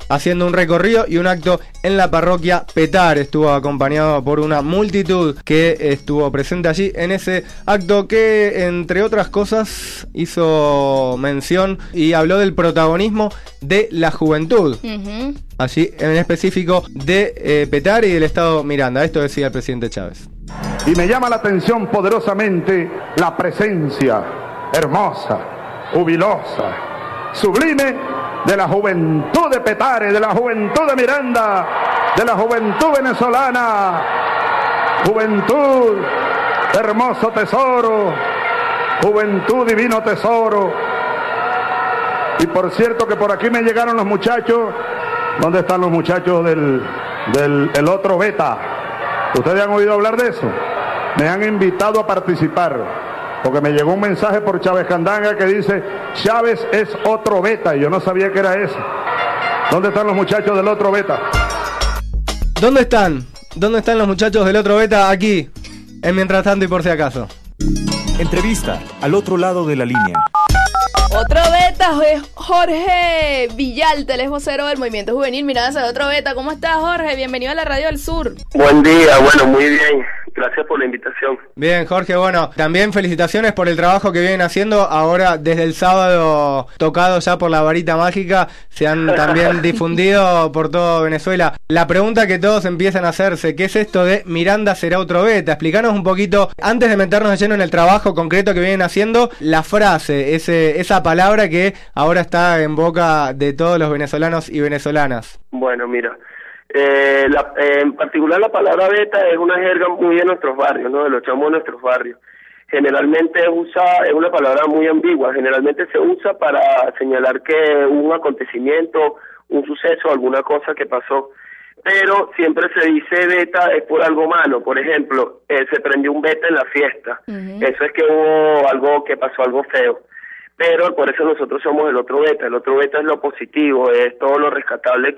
haciendo un recorrido y un acto en la parroquia Petare. Estuvo acompañado por una multitud que estuvo presente allí en ese acto, que entre otras cosas hizo mención y habló del protagonismo de la juventud. Allí en específico de Petare y del estado Miranda. Esto decía el presidente Chávez. Y me llama la atención poderosamente la presencia hermosa, jubilosa, sublime de la juventud de Petare, de la juventud de Miranda, de la juventud venezolana. Juventud, hermoso tesoro, juventud, divino tesoro. Y por cierto que por aquí me llegaron los muchachos. ¿Dónde están los muchachos del otro beta? ¿Ustedes han oído hablar de eso? Me han invitado a participar, porque me llegó un mensaje por Chávez Candanga que dice: Chávez es otro beta, y yo no sabía que era eso. ¿Dónde están los muchachos del otro beta? ¿Dónde están? ¿Dónde están los muchachos del otro beta? Aquí, en Mientras Tanto y Por Si Acaso. Entrevista al otro lado de la línea. Otro beta es Jorge Villalta, el vocero del Movimiento Juvenil Miradas al Otro Beta. ¿Cómo estás, Jorge? Bienvenido a la Radio del Sur. Buen día, bueno, muy bien. Gracias por la invitación. Bien, Jorge, bueno, también felicitaciones por el trabajo que vienen haciendo. Ahora, desde el sábado, tocado ya por la varita mágica, se han también difundido por todo Venezuela. La pregunta que todos empiezan a hacerse: ¿qué es esto de Miranda será otro beta? Explícanos un poquito, antes de meternos de lleno en el trabajo concreto que vienen haciendo, la frase, esa palabra que ahora está en boca de todos los venezolanos y venezolanas. Bueno, mira, en particular la palabra beta es una jerga muy de nuestros barrios, ¿no? De los chamos de nuestros barrios. Generalmente es una palabra muy ambigua. Generalmente se usa para señalar que hubo un acontecimiento, un suceso, alguna cosa que pasó. Pero siempre se dice beta es por algo malo. Por ejemplo, se prendió un beta en la fiesta. Eso es que hubo algo que pasó, algo feo. Pero por eso nosotros somos el otro beta. El otro beta es lo positivo, es todo lo rescatable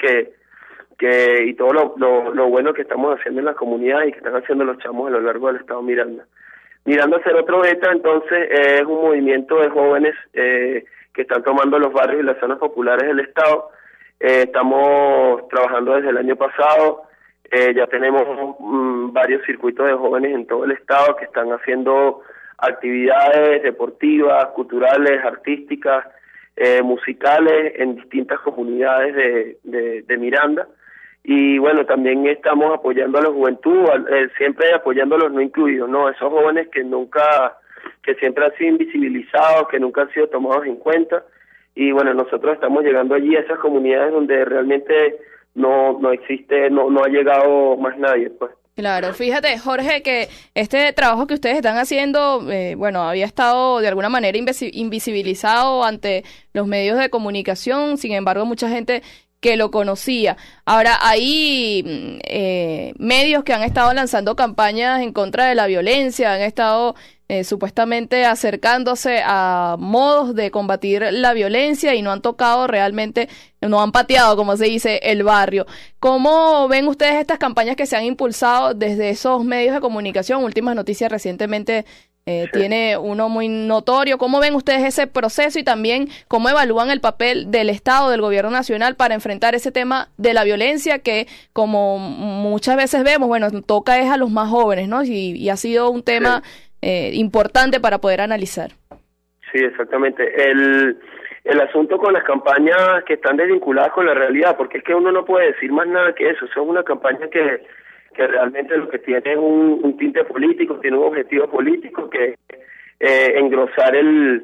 y todo lo bueno que estamos haciendo en la comunidad y que están haciendo los chamos a lo largo del estado Miranda. Miranda ser otro beta, entonces, es un movimiento de jóvenes que están tomando los barrios y las zonas populares del estado. Estamos trabajando desde el año pasado. Ya tenemos varios circuitos de jóvenes en todo el estado que están haciendo actividades deportivas, culturales, artísticas, musicales en distintas comunidades de Miranda. Y bueno, también estamos apoyando a la juventud, siempre apoyando a los no incluidos, ¿no? Esos jóvenes que siempre han sido invisibilizados, que nunca han sido tomados en cuenta. Y bueno, nosotros estamos llegando allí a esas comunidades donde realmente no existe, no ha llegado más nadie, pues. Claro, fíjate, Jorge, que este trabajo que ustedes están haciendo, había estado de alguna manera invisibilizado ante los medios de comunicación. Sin embargo, mucha gente que lo conocía. Ahora, hay medios que han estado lanzando campañas en contra de la violencia, han estado supuestamente acercándose a modos de combatir la violencia y no han tocado realmente, no han pateado, como se dice, el barrio. ¿Cómo ven ustedes estas campañas que se han impulsado desde esos medios de comunicación? Últimas Noticias recientemente tiene uno muy notorio. ¿Cómo ven ustedes ese proceso y también cómo evalúan el papel del Estado, del gobierno nacional para enfrentar ese tema de la violencia que, como muchas veces vemos, toca es a los más jóvenes, ¿no? Y ha sido un tema importante para poder analizar. Sí, exactamente. El asunto con las campañas que están desvinculadas con la realidad, porque es que uno no puede decir más nada que eso. Eso es una campaña que realmente lo que tiene es un tinte político, tiene un objetivo político que engrosar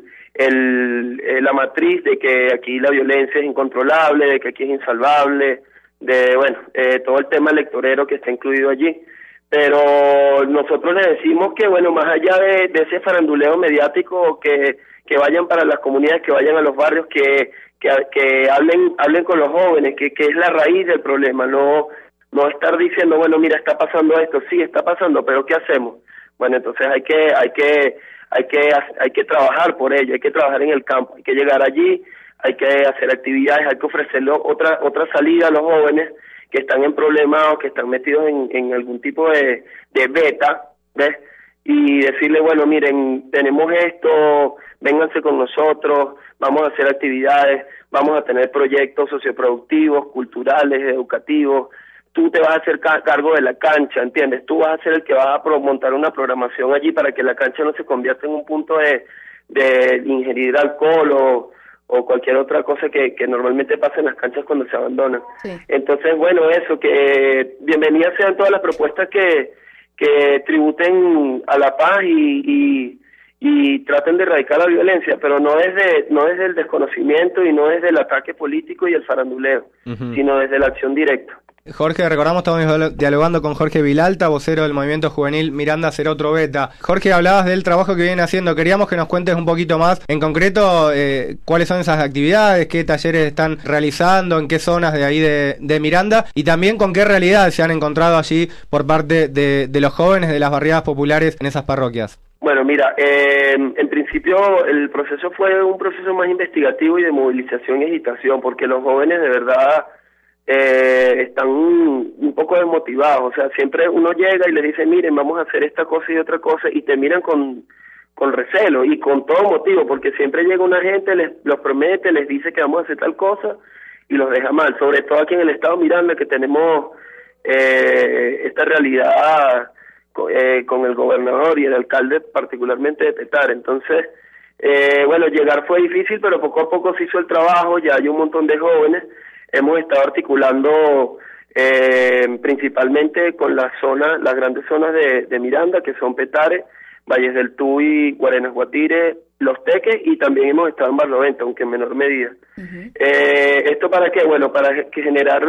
la matriz de que aquí la violencia es incontrolable, de que aquí es insalvable, todo el tema electorero que está incluido allí. Pero nosotros le decimos que, más allá de ese faranduleo mediático, que vayan para las comunidades, que vayan a los barrios, que hablen con los jóvenes, que es la raíz del problema, no estar diciendo, mira, está pasando esto, sí, está pasando, pero ¿qué hacemos? Bueno, entonces hay que trabajar por ello, hay que trabajar en el campo, hay que llegar allí, hay que hacer actividades, hay que ofrecerle otra salida a los jóvenes que están en problemas o que están metidos en algún tipo de beta, ¿ves? Y decirle, miren, tenemos esto, vénganse con nosotros, vamos a hacer actividades, vamos a tener proyectos socioproductivos, culturales, educativos. Tú te vas a hacer cargo de la cancha, ¿entiendes? Tú vas a ser el que va a montar una programación allí para que la cancha no se convierta en un punto de ingerir alcohol o cualquier otra cosa que normalmente pasa en las canchas cuando se abandonan. Sí. Entonces, bueno, eso, que bienvenidas sean todas las propuestas que tributen a la paz y traten de erradicar la violencia, pero no desde el desconocimiento y no desde el ataque político y el faranduleo, sino desde la acción directa. Jorge, recordamos, estamos dialogando con Jorge Vilalta, vocero del movimiento juvenil Miranda Ser Otro Beta. Jorge, hablabas del trabajo que vienen haciendo, queríamos que nos cuentes un poquito más, en concreto, cuáles son esas actividades, qué talleres están realizando, en qué zonas de ahí de Miranda, y también con qué realidad se han encontrado allí por parte de los jóvenes de las barriadas populares en esas parroquias. Bueno, mira, en principio el proceso fue un proceso más investigativo y de movilización y agitación, porque los jóvenes de verdad están un poco desmotivados. O sea, siempre uno llega y les dice, miren, vamos a hacer esta cosa y otra cosa, y te miran con recelo y con todo motivo, porque siempre llega una gente, los promete, les dice que vamos a hacer tal cosa y los deja mal, sobre todo aquí en el estado Miranda, que tenemos esta realidad con el gobernador y el alcalde particularmente de Petare. Entonces, bueno, llegar fue difícil, pero poco a poco se hizo el trabajo, ya hay un montón de jóvenes. Hemos estado articulando principalmente con las grandes zonas de Miranda, que son Petare, Valles del Tuy, Guarenas Guatire, Los Teques, y también hemos estado en Barlovento, aunque en menor medida. ¿Esto para qué? Bueno, para que generar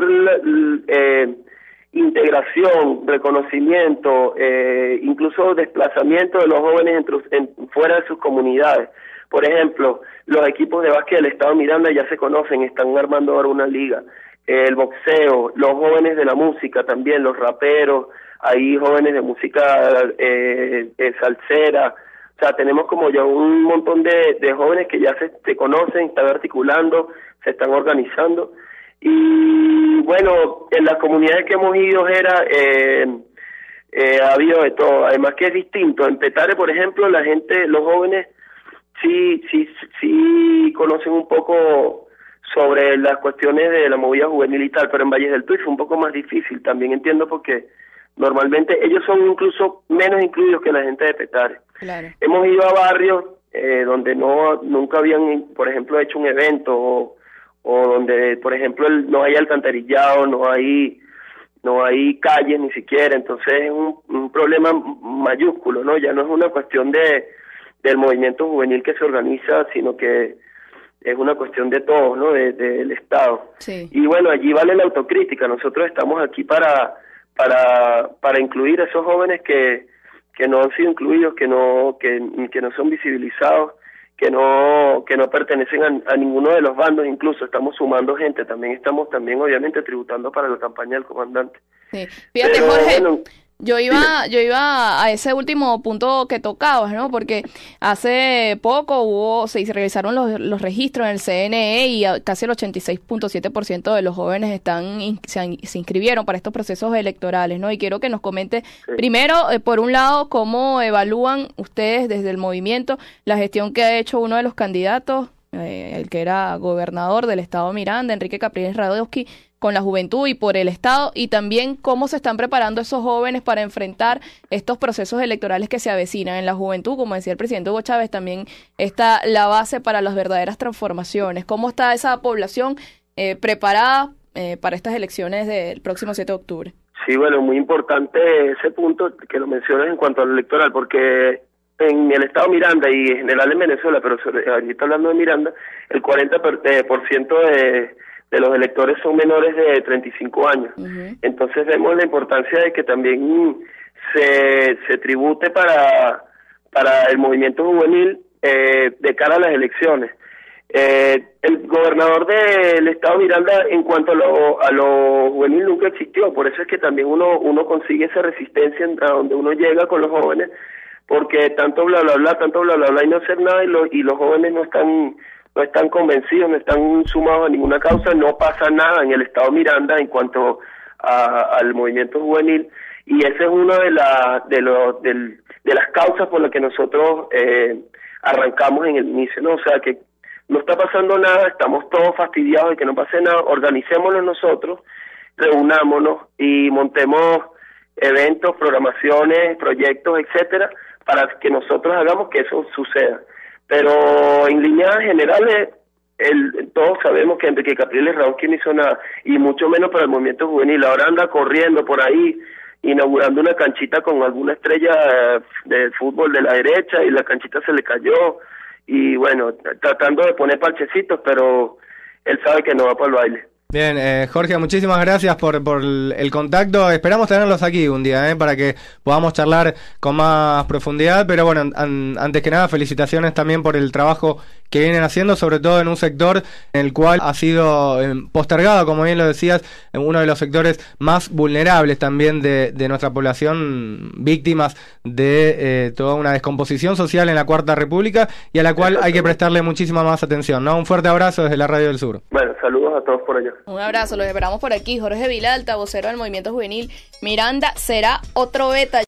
integración, reconocimiento, incluso desplazamiento de los jóvenes fuera de sus comunidades. Por ejemplo, los equipos de básquet del estado Miranda ya se conocen, están armando ahora una liga. El boxeo, los jóvenes de la música también, los raperos, hay jóvenes de música salsera. O sea, tenemos como ya un montón de jóvenes que ya se conocen, están articulando, se están organizando. Y bueno, en las comunidades que hemos ido, ha habido de todo. Además que es distinto. En Petare, por ejemplo, la gente, los jóvenes sí conocen un poco sobre las cuestiones de la movida juvenil y tal, pero en Valles del Tuy fue un poco más difícil, también entiendo, porque normalmente ellos son incluso menos incluidos que la gente de Petare. Claro. Hemos ido a barrios donde nunca habían, por ejemplo, hecho un evento o donde, por ejemplo, no hay alcantarillado, no hay calles ni siquiera. Entonces es un problema mayúsculo, ¿no? Ya no es una cuestión del movimiento juvenil que se organiza, sino que es una cuestión de todos, ¿no? Del Estado. Sí. Y bueno, allí vale la autocrítica. Nosotros estamos aquí para incluir a esos jóvenes que no han sido incluidos, que no son visibilizados, que no pertenecen a ninguno de los bandos. Incluso estamos sumando gente, estamos obviamente tributando para la campaña del comandante. Sí. Fíjate, pero, Jorge, bueno, yo iba a ese último punto que tocabas, ¿no? Porque hace poco se realizaron los registros en el CNE y casi el 86.7% de los jóvenes se inscribieron para estos procesos electorales, ¿no? Y quiero que nos comente primero, por un lado, cómo evalúan ustedes desde el movimiento la gestión que ha hecho uno de los candidatos, el que era gobernador del estado Miranda, Enrique Capriles Radowski, con la juventud y por el Estado, y también cómo se están preparando esos jóvenes para enfrentar estos procesos electorales que se avecinan. En la juventud, como decía el presidente Hugo Chávez, también está la base para las verdaderas transformaciones. ¿Cómo está esa población preparada para estas elecciones del próximo 7 de octubre? Sí, bueno, muy importante ese punto que lo mencionas en cuanto a lo electoral, porque en el estado Miranda y en general en Venezuela, pero ahorita hablando de Miranda, el 40% de los electores son menores de 35 años. Entonces vemos la importancia de que también se tribute para el movimiento juvenil de cara a las elecciones. El gobernador del estado Miranda, en cuanto a lo juvenil, nunca existió. Por eso es que también uno consigue esa resistencia a donde uno llega con los jóvenes, porque tanto bla bla bla y no hacer nada, y los jóvenes no están convencidos, no están sumados a ninguna causa. No pasa nada en el estado Miranda en cuanto al movimiento juvenil, y esa es una de las causas por las que nosotros arrancamos en el inicio, ¿no? O sea, que no está pasando nada, estamos todos fastidiados de que no pase nada, organicémonos nosotros, reunámonos y montemos eventos, programaciones, proyectos, etcétera, para que nosotros hagamos que eso suceda. Pero en líneas generales, todos sabemos que Enrique Capriles Raúl que no hizo nada, y mucho menos para el movimiento juvenil. Ahora anda corriendo por ahí, inaugurando una canchita con alguna estrella de fútbol de la derecha, y la canchita se le cayó, y bueno, tratando de poner parchecitos, pero él sabe que no va para el baile. Bien, Jorge, muchísimas gracias por el contacto. Esperamos tenerlos aquí un día, para que podamos charlar con más profundidad. Pero bueno, antes que nada, felicitaciones también por el trabajo que vienen haciendo, sobre todo en un sector en el cual ha sido postergado, como bien lo decías, en uno de los sectores más vulnerables también de nuestra población, víctimas de toda una descomposición social en la Cuarta República, y a la cual hay que prestarle muchísima más atención, ¿no? Un fuerte abrazo desde la Radio del Sur. Bueno, saludos a todos por allá. Un abrazo, los esperamos por aquí. Jorge Vilalta, vocero del Movimiento Juvenil Miranda, será otro beta.